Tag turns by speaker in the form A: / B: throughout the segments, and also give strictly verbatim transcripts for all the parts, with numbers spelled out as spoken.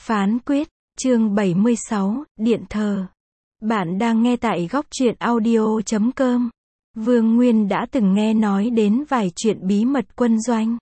A: Phán quyết, chương bảy mươi sáu, Điện thờ. Bạn đang nghe tại góc truyện audio chấm com. Vương Nguyên đã từng nghe nói đến vài chuyện bí mật quân doanh.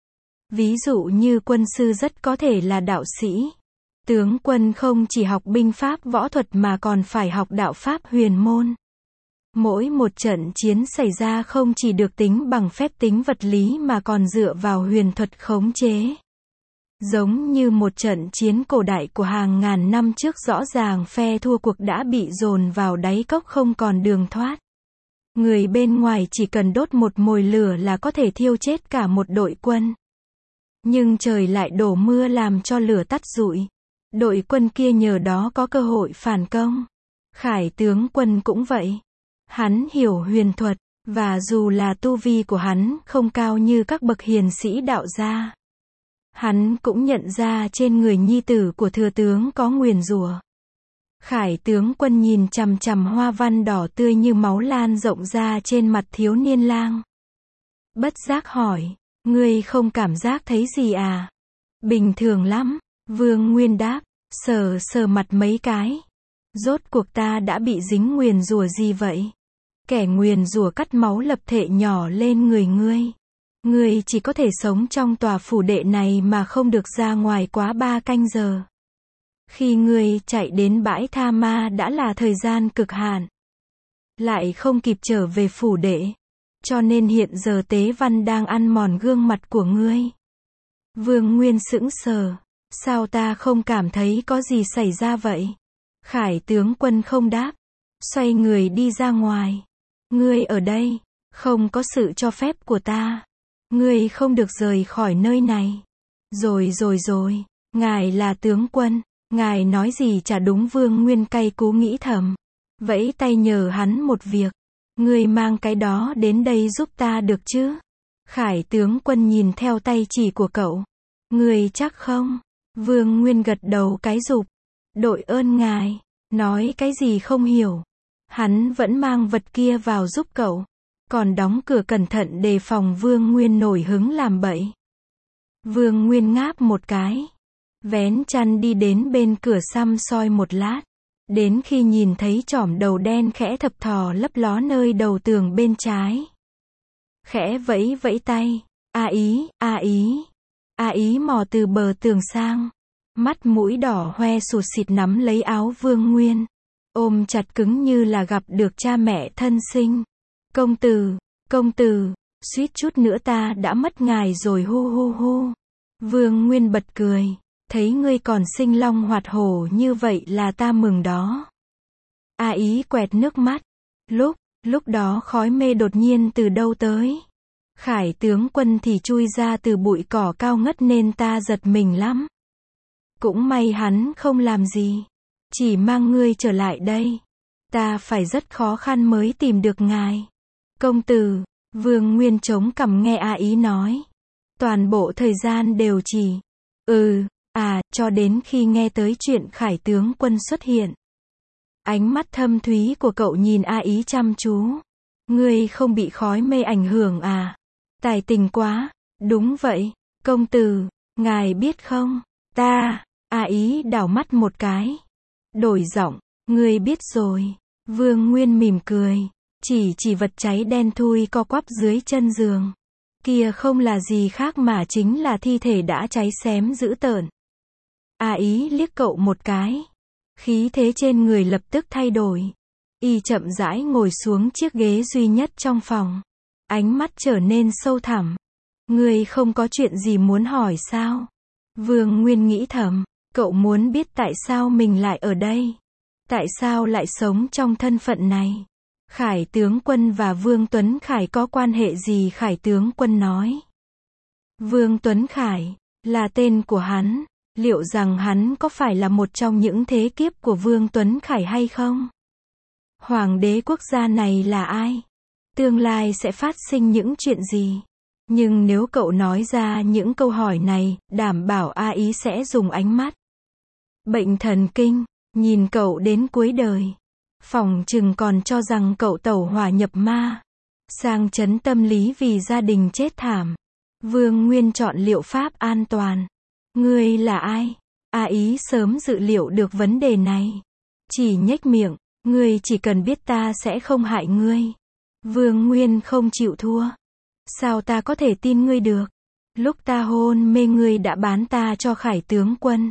A: Ví dụ như quân sư rất có thể là đạo sĩ. Tướng quân không chỉ học binh pháp võ thuật mà còn phải học đạo pháp huyền môn. Mỗi một trận chiến xảy ra không chỉ được tính bằng phép tính vật lý mà còn dựa vào huyền thuật khống chế. Giống như một trận chiến cổ đại của hàng ngàn năm trước, rõ ràng phe thua cuộc đã bị dồn vào đáy cốc không còn đường thoát. Người bên ngoài chỉ cần đốt một mồi lửa là có thể thiêu chết cả một đội quân. Nhưng trời lại đổ mưa làm cho lửa tắt rụi. Đội quân kia nhờ đó có cơ hội phản công. Khải tướng quân cũng vậy. Hắn hiểu huyền thuật, và dù là tu vi của hắn không cao như các bậc hiền sĩ đạo gia, hắn cũng nhận ra trên người nhi tử của thừa tướng có nguyền rủa. Khải tướng quân nhìn chằm chằm hoa văn đỏ tươi như máu lan rộng ra trên mặt thiếu niên lang. Bất giác hỏi, ngươi không cảm giác thấy gì à? Bình thường lắm, Vương Nguyên đáp, sờ sờ mặt mấy cái. Rốt cuộc ta đã bị dính nguyền rủa gì vậy? Kẻ nguyền rủa cắt máu lập thể nhỏ lên người ngươi. Ngươi chỉ có thể sống trong tòa phủ đệ này mà không được ra ngoài quá ba canh giờ. Khi ngươi chạy đến bãi tha ma đã là thời gian cực hạn. Lại không kịp trở về phủ đệ. Cho nên hiện giờ tế văn đang ăn mòn gương mặt của ngươi. Vương Nguyên sững sờ. Sao ta không cảm thấy có gì xảy ra vậy? Khải tướng quân không đáp. Xoay người đi ra ngoài. Ngươi ở đây, không có sự cho phép của ta. Ngươi không được rời khỏi nơi này. Rồi rồi rồi, ngài là tướng quân, ngài nói gì chả đúng. Vương Nguyên cay cú nghĩ thầm. Vẫy tay nhờ hắn một việc. Ngươi mang cái đó đến đây giúp ta được chứ? Khải tướng quân nhìn theo tay chỉ của cậu. Ngươi chắc không? Vương Nguyên gật đầu cái rụp. Đội ơn ngài. Nói cái gì không hiểu. Hắn vẫn mang vật kia vào giúp cậu. Còn đóng cửa cẩn thận đề phòng Vương Nguyên nổi hứng làm bậy. Vương Nguyên ngáp một cái. Vén chăn đi đến bên cửa săm soi một lát. Đến khi nhìn thấy chỏm đầu đen khẽ thập thò lấp ló nơi đầu tường bên trái. Khẽ vẫy vẫy tay. A ý, a ý. A ý mò từ bờ tường sang. Mắt mũi đỏ hoe sụt xịt nắm lấy áo Vương Nguyên. Ôm chặt cứng như là gặp được cha mẹ thân sinh. Công tử, công tử, suýt chút nữa ta đã mất ngài rồi hu hu hu. Vương Nguyên bật cười. Thấy ngươi còn sinh long hoạt hổ như vậy là ta mừng đó. A ý quẹt nước mắt. Lúc, lúc đó khói mê đột nhiên từ đâu tới. Khải tướng quân thì chui ra từ bụi cỏ cao ngất nên ta giật mình lắm. Cũng may hắn không làm gì. Chỉ mang ngươi trở lại đây. Ta phải rất khó khăn mới tìm được ngài. Công tử, Vương Nguyên chống cằm nghe A ý nói. Toàn bộ thời gian đều chỉ. Ừ, à, cho đến khi nghe tới chuyện Khải tướng quân xuất hiện. Ánh mắt thâm thúy của cậu nhìn A ý chăm chú. Ngươi không bị khói mê ảnh hưởng à? Tài tình quá. Đúng vậy, công tử, ngài biết không? Ta, A ý đảo mắt một cái. Đổi giọng, ngươi biết rồi. Vương Nguyên mỉm cười. Chỉ chỉ vật cháy đen thui co quắp dưới chân giường. Kia không là gì khác mà chính là thi thể đã cháy xém dữ tợn. A ý liếc cậu một cái. Khí thế trên người lập tức thay đổi. Y chậm rãi ngồi xuống chiếc ghế duy nhất trong phòng. Ánh mắt trở nên sâu thẳm. Ngươi không có chuyện gì muốn hỏi sao? Vương Nguyên nghĩ thầm. Cậu muốn biết tại sao mình lại ở đây? Tại sao lại sống trong thân phận này? Khải tướng quân và Vương Tuấn Khải có quan hệ gì? Khải tướng quân nói. Vương Tuấn Khải là tên của hắn. Liệu rằng hắn có phải là một trong những thế kiếp của Vương Tuấn Khải hay không? Hoàng đế quốc gia này là ai? Tương lai sẽ phát sinh những chuyện gì? Nhưng nếu cậu nói ra những câu hỏi này, đảm bảo A ý sẽ dùng ánh mắt bệnh thần kinh, nhìn cậu đến cuối đời. Phỏng chừng còn cho rằng cậu tẩu hỏa nhập ma. Sang chấn tâm lý vì gia đình chết thảm. Vương Nguyên chọn liệu pháp an toàn. Ngươi là ai? A Ý sớm dự liệu được vấn đề này. Chỉ nhếch miệng, ngươi chỉ cần biết ta sẽ không hại ngươi. Vương Nguyên không chịu thua. Sao ta có thể tin ngươi được? Lúc ta hôn mê ngươi đã bán ta cho Khải tướng quân.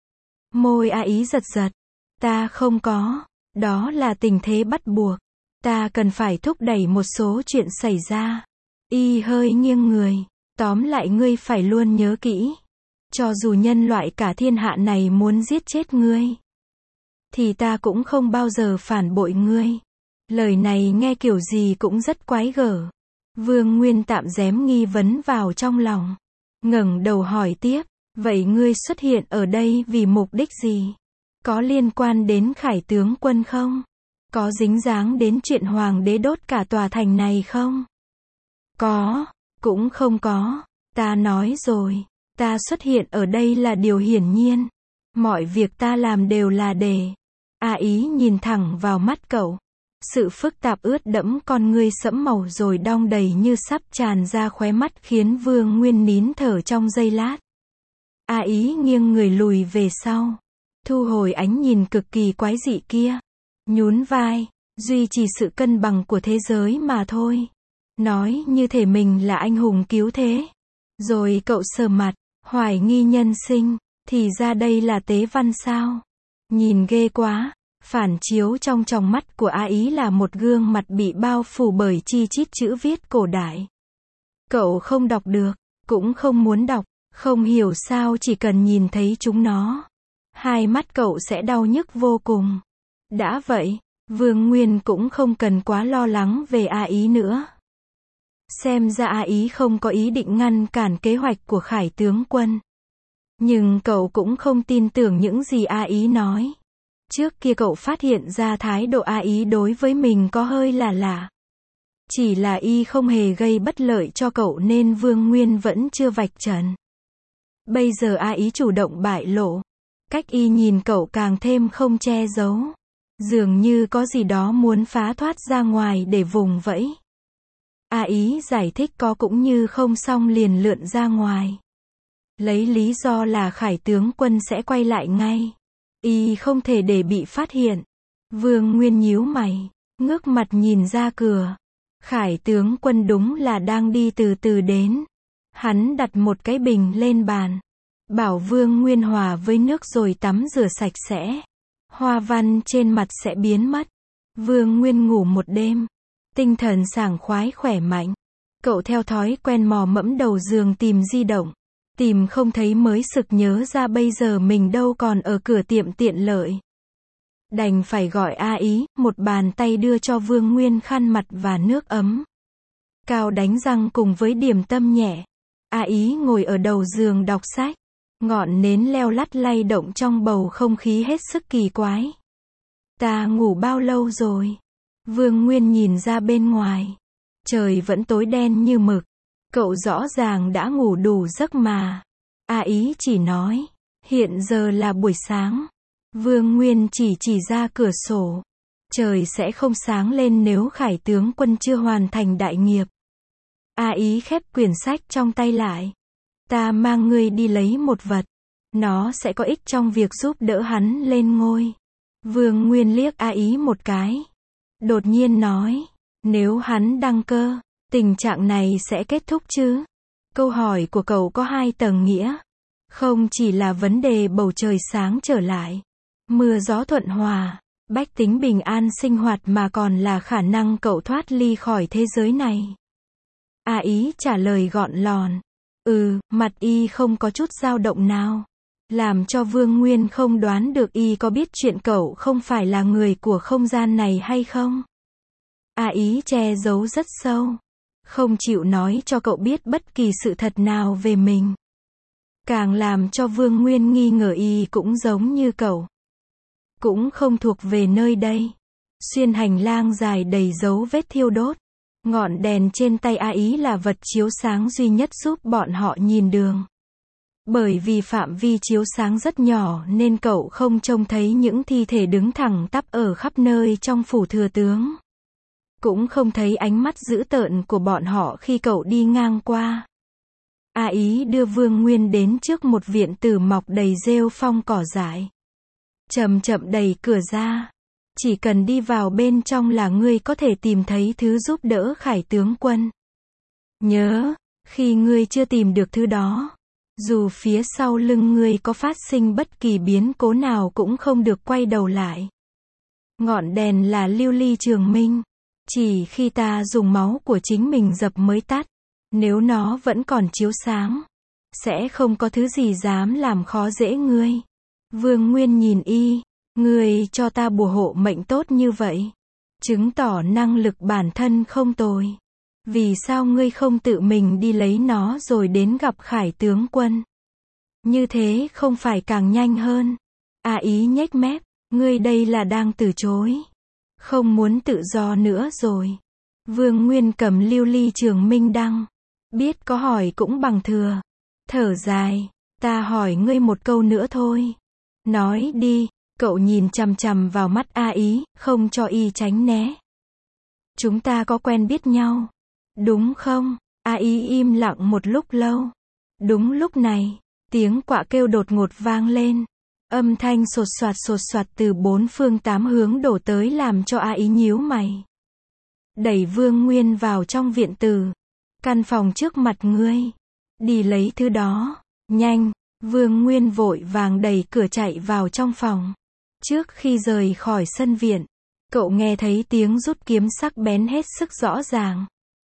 A: Môi A Ý giật giật. Ta không có. Đó là tình thế bắt buộc. Ta cần phải thúc đẩy một số chuyện xảy ra. Y hơi nghiêng người. Tóm lại ngươi phải luôn nhớ kỹ. Cho dù nhân loại cả thiên hạ này muốn giết chết ngươi, thì ta cũng không bao giờ phản bội ngươi. Lời này nghe kiểu gì cũng rất quái gở. Vương Nguyên tạm giếm nghi vấn vào trong lòng. Ngẩng đầu hỏi tiếp, vậy ngươi xuất hiện ở đây vì mục đích gì? Có liên quan đến Khải tướng quân không? Có dính dáng đến chuyện hoàng đế đốt cả tòa thành này không? Có, cũng không có. Ta nói rồi, ta xuất hiện ở đây là điều hiển nhiên. Mọi việc ta làm đều là để... A Ý nhìn thẳng vào mắt cậu. Sự phức tạp ướt đẫm con ngươi sẫm màu rồi đong đầy như sắp tràn ra khóe mắt khiến Vương Nguyên nín thở trong giây lát. A Ý nghiêng người lùi về sau. Thu hồi ánh nhìn cực kỳ quái dị kia. Nhún vai, duy trì sự cân bằng của thế giới mà thôi. Nói như thể mình là anh hùng cứu thế. Rồi cậu sờ mặt, hoài nghi nhân sinh, thì ra đây là tế văn sao? Nhìn ghê quá. Phản chiếu trong tròng mắt của A Ý là một gương mặt bị bao phủ bởi chi chít chữ viết cổ đại. Cậu không đọc được, cũng không muốn đọc, không hiểu sao chỉ cần nhìn thấy chúng nó. Hai mắt cậu sẽ đau nhức vô cùng. Đã vậy, Vương Nguyên cũng không cần quá lo lắng về A Ý nữa. Xem ra A Ý không có ý định ngăn cản kế hoạch của Khải tướng quân. Nhưng cậu cũng không tin tưởng những gì A Ý nói. Trước kia cậu phát hiện ra thái độ A Ý đối với mình có hơi là lạ. Chỉ là y không hề gây bất lợi cho cậu nên Vương Nguyên vẫn chưa vạch trần. Bây giờ A Ý chủ động bại lộ. Cách y nhìn cậu càng thêm không che giấu. Dường như có gì đó muốn phá thoát ra ngoài để vùng vẫy. A Ý giải thích có cũng như không xong liền lượn ra ngoài. Lấy lý do là Khải tướng quân sẽ quay lại ngay. Y không thể để bị phát hiện. Vương Nguyên nhíu mày, ngước mặt nhìn ra cửa. Khải tướng quân đúng là đang đi từ từ đến. Hắn đặt một cái bình lên bàn. Bảo Vương Nguyên hòa với nước rồi tắm rửa sạch sẽ. Hoa văn trên mặt sẽ biến mất. Vương Nguyên ngủ một đêm. Tinh thần sảng khoái khỏe mạnh. Cậu theo thói quen mò mẫm đầu giường tìm di động. Tìm không thấy mới sực nhớ ra bây giờ mình đâu còn ở cửa tiệm tiện lợi. Đành phải gọi A Ý, một bàn tay đưa cho Vương Nguyên khăn mặt và nước ấm. Cao đánh răng cùng với điểm tâm nhẹ. A Ý ngồi ở đầu giường đọc sách. Ngọn nến leo lắt lay động trong bầu không khí hết sức kỳ quái. Ta ngủ bao lâu rồi? Vương Nguyên nhìn ra bên ngoài. Trời vẫn tối đen như mực. Cậu rõ ràng đã ngủ đủ giấc mà. A Ý chỉ nói. Hiện giờ là buổi sáng. Vương Nguyên chỉ chỉ ra cửa sổ. Trời sẽ không sáng lên nếu Khải tướng quân chưa hoàn thành đại nghiệp. A Ý khép quyển sách trong tay lại. Ta mang ngươi đi lấy một vật. Nó sẽ có ích trong việc giúp đỡ hắn lên ngôi. Vương Nguyên liếc A Ý một cái. Đột nhiên nói. Nếu hắn đăng cơ, tình trạng này sẽ kết thúc chứ? Câu hỏi của cậu có hai tầng nghĩa. Không chỉ là vấn đề bầu trời sáng trở lại, mưa gió thuận hòa, bách tính bình an sinh hoạt mà còn là khả năng cậu thoát ly khỏi thế giới này. A Ý trả lời gọn lòn. Ừ, mặt y không có chút dao động nào. Làm cho Vương Nguyên không đoán được y có biết chuyện cậu không phải là người của không gian này hay không. A Ý che giấu rất sâu. Không chịu nói cho cậu biết bất kỳ sự thật nào về mình. Càng làm cho Vương Nguyên nghi ngờ y cũng giống như cậu. Cũng không thuộc về nơi đây. Xuyên hành lang dài đầy dấu vết thiêu đốt. Ngọn đèn trên tay A Ý là vật chiếu sáng duy nhất giúp bọn họ nhìn đường. Bởi vì phạm vi chiếu sáng rất nhỏ nên cậu không trông thấy những thi thể đứng thẳng tắp ở khắp nơi trong phủ thừa tướng. Cũng không thấy ánh mắt dữ tợn của bọn họ khi cậu đi ngang qua. A Ý đưa Vương Nguyên đến trước một viện tử mọc đầy rêu phong cỏ dại. Chậm chậm đẩy cửa ra. Chỉ cần đi vào bên trong là ngươi có thể tìm thấy thứ giúp đỡ Khải tướng quân. Nhớ, khi ngươi chưa tìm được thứ đó, dù phía sau lưng ngươi có phát sinh bất kỳ biến cố nào cũng không được quay đầu lại. Ngọn đèn là lưu ly trường minh. Chỉ khi ta dùng máu của chính mình dập mới tắt. Nếu nó vẫn còn chiếu sáng, sẽ không có thứ gì dám làm khó dễ ngươi. Vương Nguyên nhìn y, ngươi cho ta bùa hộ mệnh tốt như vậy, chứng tỏ năng lực bản thân không tồi. Vì sao ngươi không tự mình đi lấy nó rồi đến gặp Khải tướng quân? Như thế không phải càng nhanh hơn? A Ý nhếch mép, ngươi đây là đang từ chối. Không muốn tự do nữa rồi. Vương Nguyên cầm lưu ly trường minh đăng. Biết có hỏi cũng bằng thừa. Thở dài, ta hỏi ngươi một câu nữa thôi. Nói đi, cậu nhìn chằm chằm vào mắt A Ý, không cho y tránh né. Chúng ta có quen biết nhau, đúng không? A Ý im lặng một lúc lâu. Đúng lúc này, tiếng quạ kêu đột ngột vang lên. Âm thanh sột soạt sột soạt từ bốn phương tám hướng đổ tới làm cho A Ý nhíu mày. Đẩy Vương Nguyên vào trong viện tử. Căn phòng trước mặt ngươi. Đi lấy thứ đó. Nhanh. Vương Nguyên vội vàng đẩy cửa chạy vào trong phòng. Trước khi rời khỏi sân viện, cậu nghe thấy tiếng rút kiếm sắc bén hết sức rõ ràng.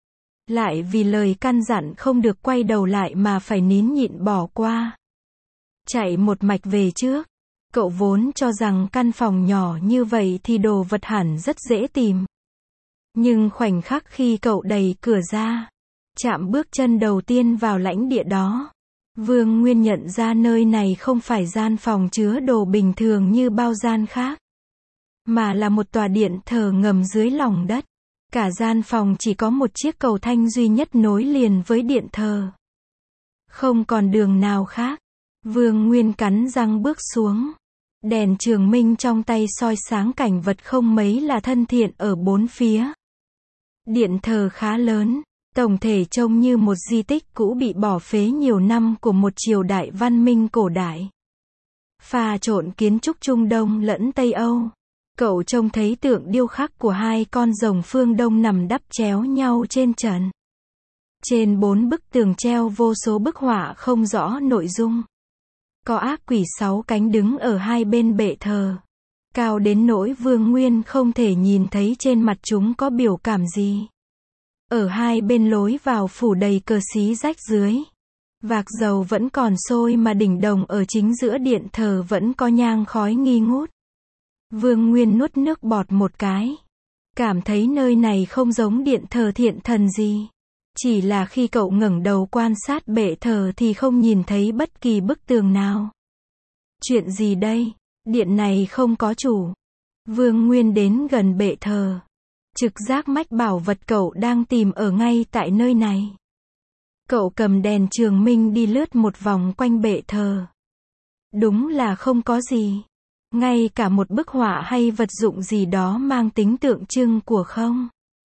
A: Lại vì lời căn dặn không được quay đầu lại mà phải nín nhịn bỏ qua. Chạy một mạch về trước. Cậu vốn cho rằng căn phòng nhỏ như vậy thì đồ vật hẳn rất dễ tìm. Nhưng khoảnh khắc khi cậu đẩy cửa ra, chạm bước chân đầu tiên vào lãnh địa đó, Vương Nguyên nhận ra nơi này không phải gian phòng chứa đồ bình thường như bao gian khác, mà là một tòa điện thờ ngầm dưới lòng đất. Cả gian phòng chỉ có một chiếc cầu thanh duy nhất nối liền với điện thờ. Không còn đường nào khác. Vương Nguyên cắn răng bước xuống. Đèn trường minh trong tay soi sáng cảnh vật không mấy là thân thiện ở bốn phía. Điện thờ khá lớn, tổng thể trông như một di tích cũ bị bỏ phế nhiều năm của một triều đại văn minh cổ đại. Pha trộn kiến trúc Trung Đông lẫn Tây Âu. Cậu trông thấy tượng điêu khắc của hai con rồng phương Đông nằm đắp chéo nhau trên trần. Trên bốn bức tường treo vô số bức họa không rõ nội dung. Có ác quỷ sáu cánh đứng ở hai bên bệ thờ. Cao đến nỗi Vương Nguyên không thể nhìn thấy trên mặt chúng có biểu cảm gì. Ở hai bên lối vào phủ đầy cờ xí rách dưới. Vạc dầu vẫn còn sôi mà đỉnh đồng ở chính giữa điện thờ vẫn có nhang khói nghi ngút. Vương Nguyên nuốt nước bọt một cái. Cảm thấy nơi này không giống điện thờ thiện thần gì. Chỉ là khi cậu ngẩng đầu quan sát bệ thờ thì không nhìn thấy bất kỳ bức tường nào. Chuyện gì đây? Điện này không có chủ. Vương Nguyên đến gần bệ thờ. Trực giác mách bảo vật cậu đang tìm ở ngay tại nơi này. Cậu cầm đèn trường minh đi lướt một vòng quanh bệ thờ. Đúng là không có gì. Ngay cả một bức họa hay vật dụng gì đó mang tính tượng trưng của không.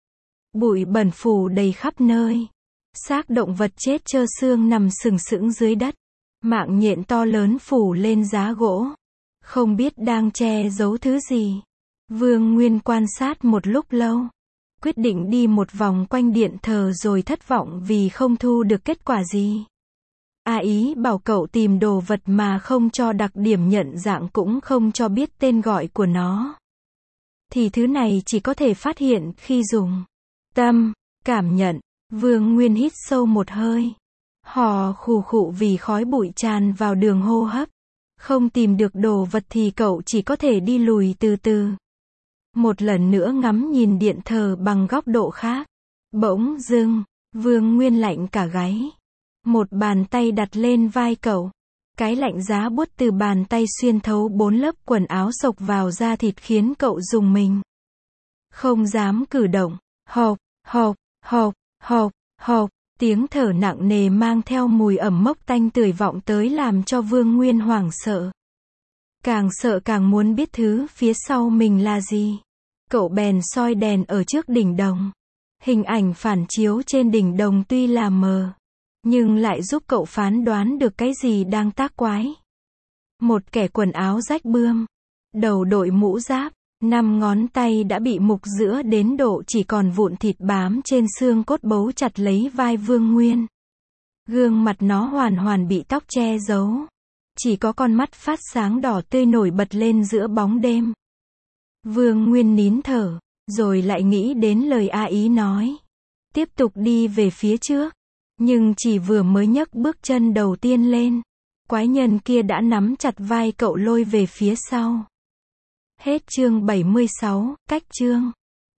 A: Bụi bẩn phủ đầy khắp nơi. Xác động vật chết trơ xương nằm sừng sững dưới đất. Mạng nhện to lớn phủ lên giá gỗ. Không biết đang che giấu thứ gì. Vương Nguyên quan sát một lúc lâu. Quyết định đi một vòng quanh điện thờ rồi thất vọng vì không thu được kết quả gì. A Ý bảo cậu tìm đồ vật mà không cho đặc điểm nhận dạng cũng không cho biết tên gọi của nó. Thì thứ này chỉ có thể phát hiện khi dùng tâm, cảm nhận. Vương Nguyên hít sâu một hơi. Hò khù khụ vì khói bụi tràn vào đường hô hấp. Không tìm được đồ vật thì cậu chỉ có thể đi lùi từ từ. Một lần nữa ngắm nhìn điện thờ bằng góc độ khác. Bỗng dưng, Vương Nguyên lạnh cả gáy. Một bàn tay đặt lên vai cậu. Cái lạnh giá buốt từ bàn tay xuyên thấu bốn lớp quần áo xộc vào da thịt khiến cậu rùng mình. Không dám cử động. Hộp, hộp, hộp, hộp, hộp. Tiếng thở nặng nề mang theo mùi ẩm mốc tanh tưởi vọng tới làm cho Vương Nguyên hoảng sợ. Càng sợ càng muốn biết thứ phía sau mình là gì. Cậu bèn soi đèn ở trước đỉnh đồng. Hình ảnh phản chiếu trên đỉnh đồng tuy là mờ, nhưng lại giúp cậu phán đoán được cái gì đang tác quái. Một kẻ quần áo rách bươm, đầu đội mũ giáp, năm ngón tay đã bị mục giữa đến độ chỉ còn vụn thịt bám trên xương cốt bấu chặt lấy vai Vương Nguyên. Gương mặt nó hoàn hoàn bị tóc che giấu. Chỉ có con mắt phát sáng đỏ tươi nổi bật lên giữa bóng đêm. Vương Nguyên nín thở, rồi lại nghĩ đến lời A Ý nói. Tiếp tục đi về phía trước. Nhưng chỉ vừa mới nhấc bước chân đầu tiên lên, quái nhân kia đã nắm chặt vai cậu lôi về phía sau. Hết chương bảy mươi sáu, cách chương.